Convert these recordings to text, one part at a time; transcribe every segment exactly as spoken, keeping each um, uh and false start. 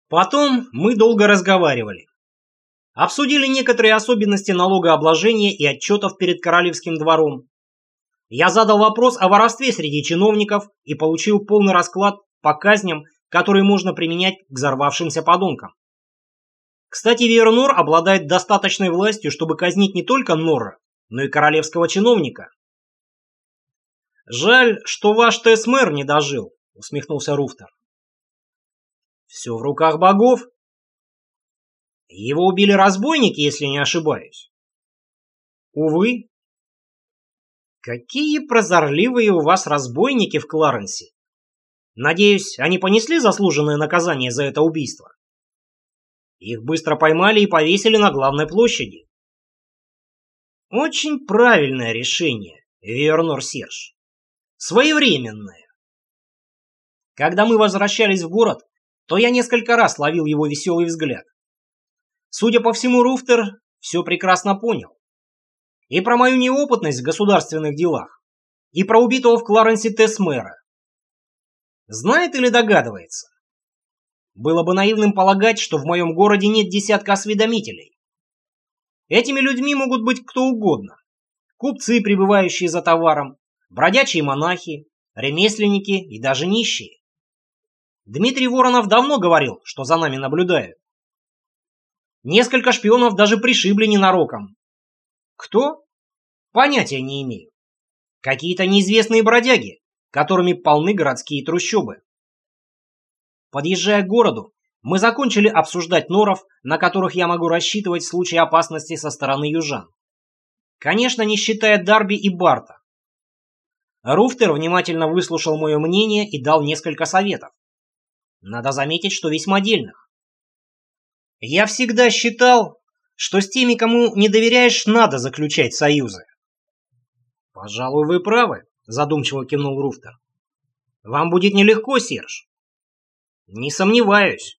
Потом мы долго разговаривали. Обсудили некоторые особенности налогообложения и отчетов перед королевским двором. Я задал вопрос о воровстве среди чиновников и получил полный расклад по казням, которые можно применять к взорвавшимся подонкам. Кстати, Виернор обладает достаточной властью, чтобы казнить не только Норра, но и королевского чиновника. «Жаль, что ваш Тесс-мэр не дожил», — усмехнулся Руфтер. «Все в руках богов. Его убили разбойники, если не ошибаюсь». «Увы». «Какие прозорливые у вас разбойники в Кларенсе. Надеюсь, они понесли заслуженное наказание за это убийство?» «Их быстро поймали и повесили на главной площади». «Очень правильное решение, Виернор Серж. Своевременное». Когда мы возвращались в город, то я несколько раз ловил его веселый взгляд. Судя по всему, Руфтер все прекрасно понял. И про мою неопытность в государственных делах, и про убитого в Кларенсе Тесс-мэра. Знает или догадывается? Было бы наивным полагать, что в моем городе нет десятка осведомителей. Этими людьми могут быть кто угодно. Купцы, прибывающие за товаром, бродячие монахи, ремесленники и даже нищие. Дмитрий Воронов давно говорил, что за нами наблюдают. Несколько шпионов даже пришибли ненароком. Кто? Понятия не имею. Какие-то неизвестные бродяги, которыми полны городские трущобы. Подъезжая к городу, мы закончили обсуждать норов, на которых я могу рассчитывать в случае опасности со стороны южан. Конечно, не считая Дарби и Барта. Руфтер внимательно выслушал мое мнение и дал несколько советов. Надо заметить, что весьма дельных. Я всегда считал, что с теми, кому не доверяешь, надо заключать союзы. «Пожалуй, вы правы», — задумчиво кивнул Руфтер. «Вам будет нелегко, Серж». «Не сомневаюсь».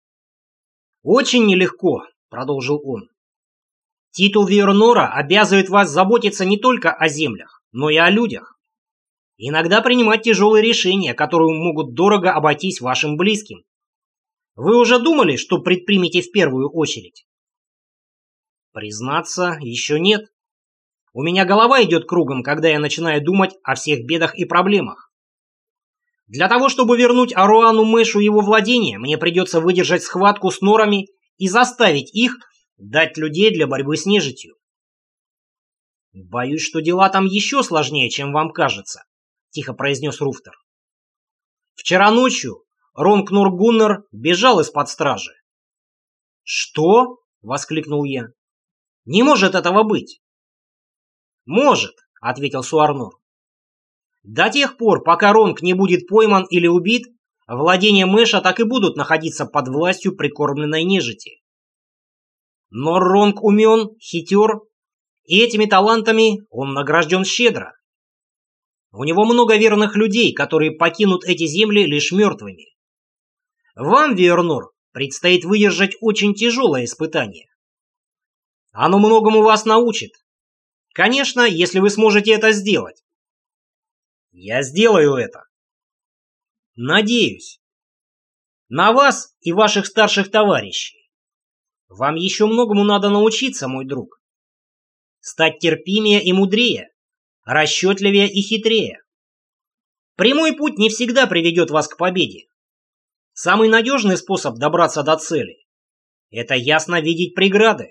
«Очень нелегко», — продолжил он. «Титул Виернора обязывает вас заботиться не только о землях, но и о людях. Иногда принимать тяжелые решения, которые могут дорого обойтись вашим близким. Вы уже думали, что предпримете в первую очередь?» «Признаться, еще нет. У меня голова идет кругом, когда я начинаю думать о всех бедах и проблемах. Для того, чтобы вернуть Аруану Мэшу его владение, мне придется выдержать схватку с норами и заставить их дать людей для борьбы с нежитью. Боюсь, что дела там еще сложнее, чем вам кажется», — тихо произнес Руфтер. «Вчера ночью Ронг Нор-Гуннер бежал из-под стражи». «Что?» — воскликнул я. «Не может этого быть». «Может», — ответил Суарнор. «До тех пор, пока Ронг не будет пойман или убит, владения Мэша так и будут находиться под властью прикормленной нежити. Но Ронг умен, хитер, и этими талантами он награжден щедро. У него много верных людей, которые покинут эти земли лишь мертвыми. Вам, Виернор, предстоит выдержать очень тяжелое испытание. Оно многому вас научит. Конечно, если вы сможете это сделать». «Я сделаю это». «Надеюсь. На вас и ваших старших товарищей. Вам еще многому надо научиться, мой друг. Стать терпимее и мудрее, расчетливее и хитрее. Прямой путь не всегда приведет вас к победе. Самый надежный способ добраться до цели – это ясно видеть преграды».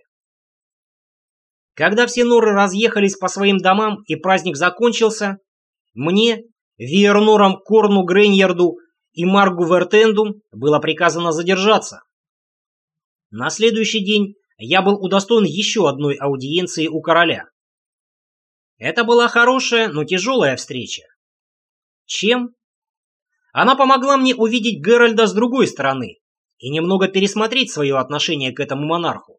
Когда все норы разъехались по своим домам и праздник закончился, мне, Виернорам Корну Грейньярду и Маргу Вертенду было приказано задержаться. На следующий день я был удостоен еще одной аудиенции у короля. Это была хорошая, но тяжелая встреча. Чем? Она помогла мне увидеть Геральда с другой стороны и немного пересмотреть свое отношение к этому монарху.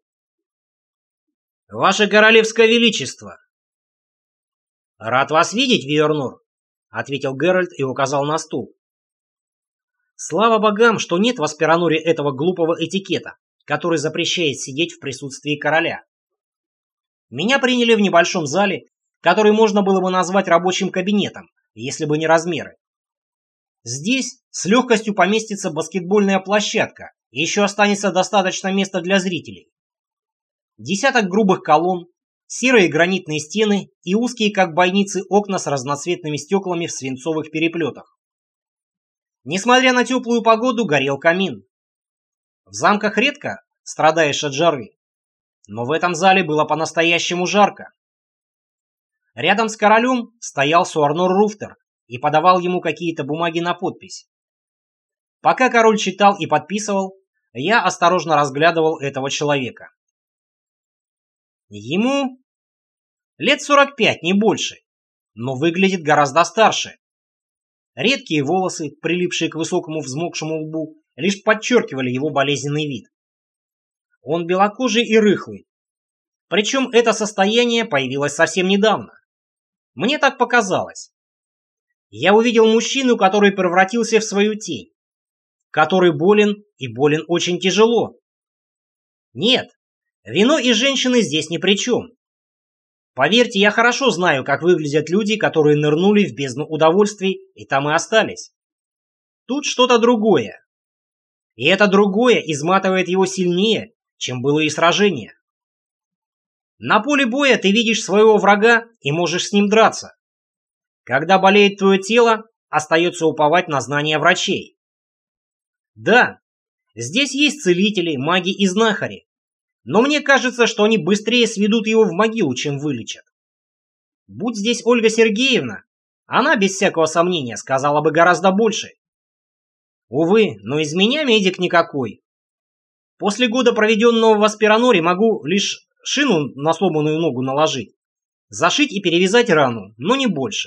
«Ваше королевское величество!» «Рад вас видеть, Виернор», — ответил Геральт и указал на стул. Слава богам, что нет в Аспироноре этого глупого этикета, который запрещает сидеть в присутствии короля. Меня приняли в небольшом зале, который можно было бы назвать рабочим кабинетом, если бы не размеры. Здесь с легкостью поместится баскетбольная площадка еще останется достаточно места для зрителей. Десяток грубых колонн, серые гранитные стены и узкие, как бойницы, окна с разноцветными стеклами в свинцовых переплетах. Несмотря на теплую погоду, горел камин. В замках редко страдаешь от жары, но в этом зале было по-настоящему жарко. Рядом с королем стоял Суарнор Руфтер и подавал ему какие-то бумаги на подпись. Пока король читал и подписывал, я осторожно разглядывал этого человека. Ему лет сорок пять, не больше, но выглядит гораздо старше. Редкие волосы, прилипшие к высокому взмокшему лбу, лишь подчеркивали его болезненный вид. Он белокожий и рыхлый. Причем это состояние появилось совсем недавно. Мне так показалось. Я увидел мужчину, который превратился в свою тень, который болен и болен очень тяжело. Нет, вино и женщины здесь ни при чем. Поверьте, я хорошо знаю, как выглядят люди, которые нырнули в бездну удовольствий и там и остались. Тут что-то другое. И это другое изматывает его сильнее, чем было и сражение. На поле боя ты видишь своего врага и можешь с ним драться. Когда болеет твое тело, остается уповать на знания врачей. Да, здесь есть целители, маги и знахари, но мне кажется, что они быстрее сведут его в могилу, чем вылечат. Будь здесь Ольга Сергеевна, она без всякого сомнения сказала бы гораздо больше. Увы, но из меня медик никакой. После года, проведенного в Аспираноре, могу лишь шину на сломанную ногу наложить, зашить и перевязать рану, но не больше.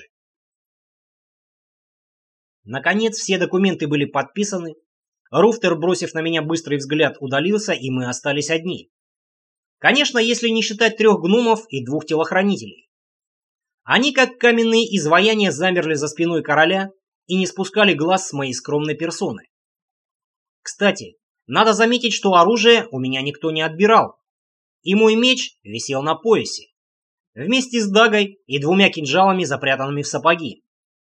Наконец все документы были подписаны. Руфтер, бросив на меня быстрый взгляд, удалился, и мы остались одни. Конечно, если не считать трех гномов и двух телохранителей. Они, как каменные изваяния, замерли за спиной короля и не спускали глаз с моей скромной персоны. Кстати, надо заметить, что оружие у меня никто не отбирал, и мой меч висел на поясе, вместе с дагой и двумя кинжалами, запрятанными в сапоги.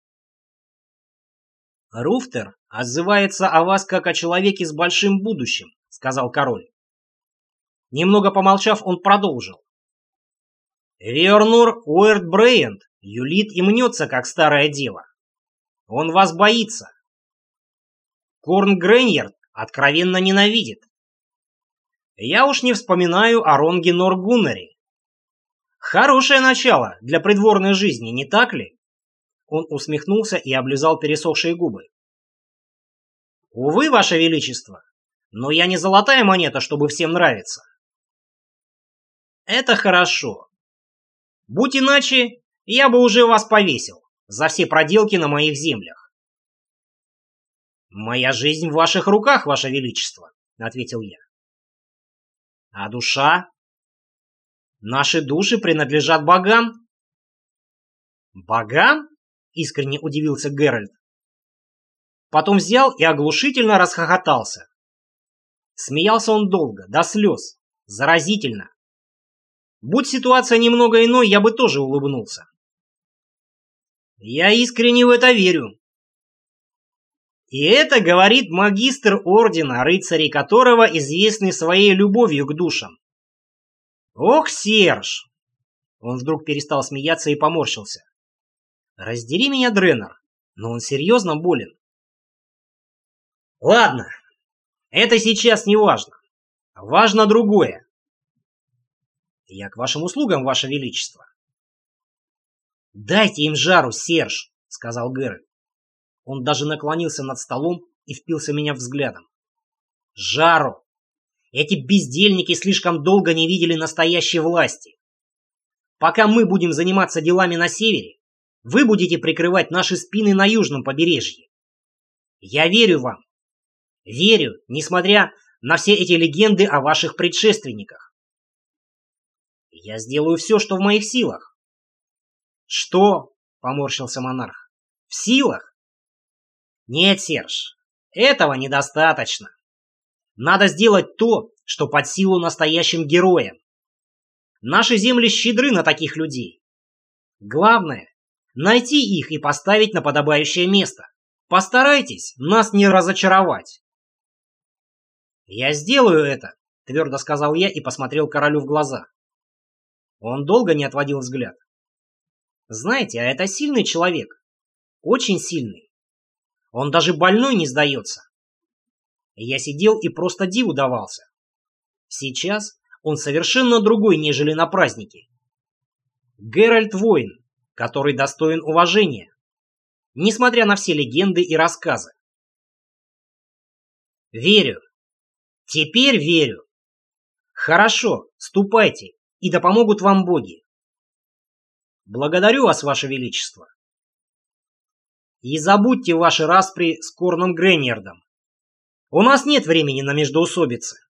«Руфтер отзывается о вас как о человеке с большим будущим», — сказал король. Немного помолчав, он продолжил. «Виорнур Уэртбрейнд юлит и мнется, как старая дева. Он вас боится. Корн Грейньярд откровенно ненавидит. Я уж не вспоминаю о Ронге Норгуннере. Хорошее начало для придворной жизни, не так ли?» Он усмехнулся и облизал пересохшие губы. «Увы, Ваше Величество, но я не золотая монета, чтобы всем нравиться». «Это хорошо. Будь иначе, я бы уже вас повесил за все проделки на моих землях». «Моя жизнь в ваших руках, Ваше Величество», — ответил я. «А душа? Наши души принадлежат богам». «Богам?» — искренне удивился Геральт. Потом взял и оглушительно расхохотался. Смеялся он долго, до слез, заразительно. Будь ситуация немного иной, я бы тоже улыбнулся. Я искренне в это верю. И это говорит магистр ордена, рыцари которого известны своей любовью к душам. Ох, Серж! Он вдруг перестал смеяться и поморщился. Раздери меня, Дреннер, но он серьезно болен. Ладно, это сейчас не важно. Важно другое. Я к вашим услугам, Ваше Величество. Дайте им жару, Серж, сказал Геральт. Он даже наклонился над столом и впился меня взглядом. Жару! Эти бездельники слишком долго не видели настоящей власти. Пока мы будем заниматься делами на севере, вы будете прикрывать наши спины на южном побережье. Я верю вам. Верю, несмотря на все эти легенды о ваших предшественниках. Я сделаю все, что в моих силах. Что? Поморщился монарх. В силах? Нет, Серж, этого недостаточно. Надо сделать то, что под силу настоящим героям. Наши земли щедры на таких людей. Главное — найти их и поставить на подобающее место. Постарайтесь нас не разочаровать. «Я сделаю это», — твердо сказал я и посмотрел королю в глаза. Он долго не отводил взгляд. «Знаете, а это сильный человек. Очень сильный. Он даже больной не сдается». Я сидел и просто диву давался. Сейчас он совершенно другой, нежели на празднике. Геральт воин, который достоин уважения, несмотря на все легенды и рассказы. Верю. Теперь верю. Хорошо, ступайте, и да помогут вам боги. Благодарю вас, ваше величество. И забудьте ваши распри с Корном Грейнердом. У нас нет времени на междоусобицы.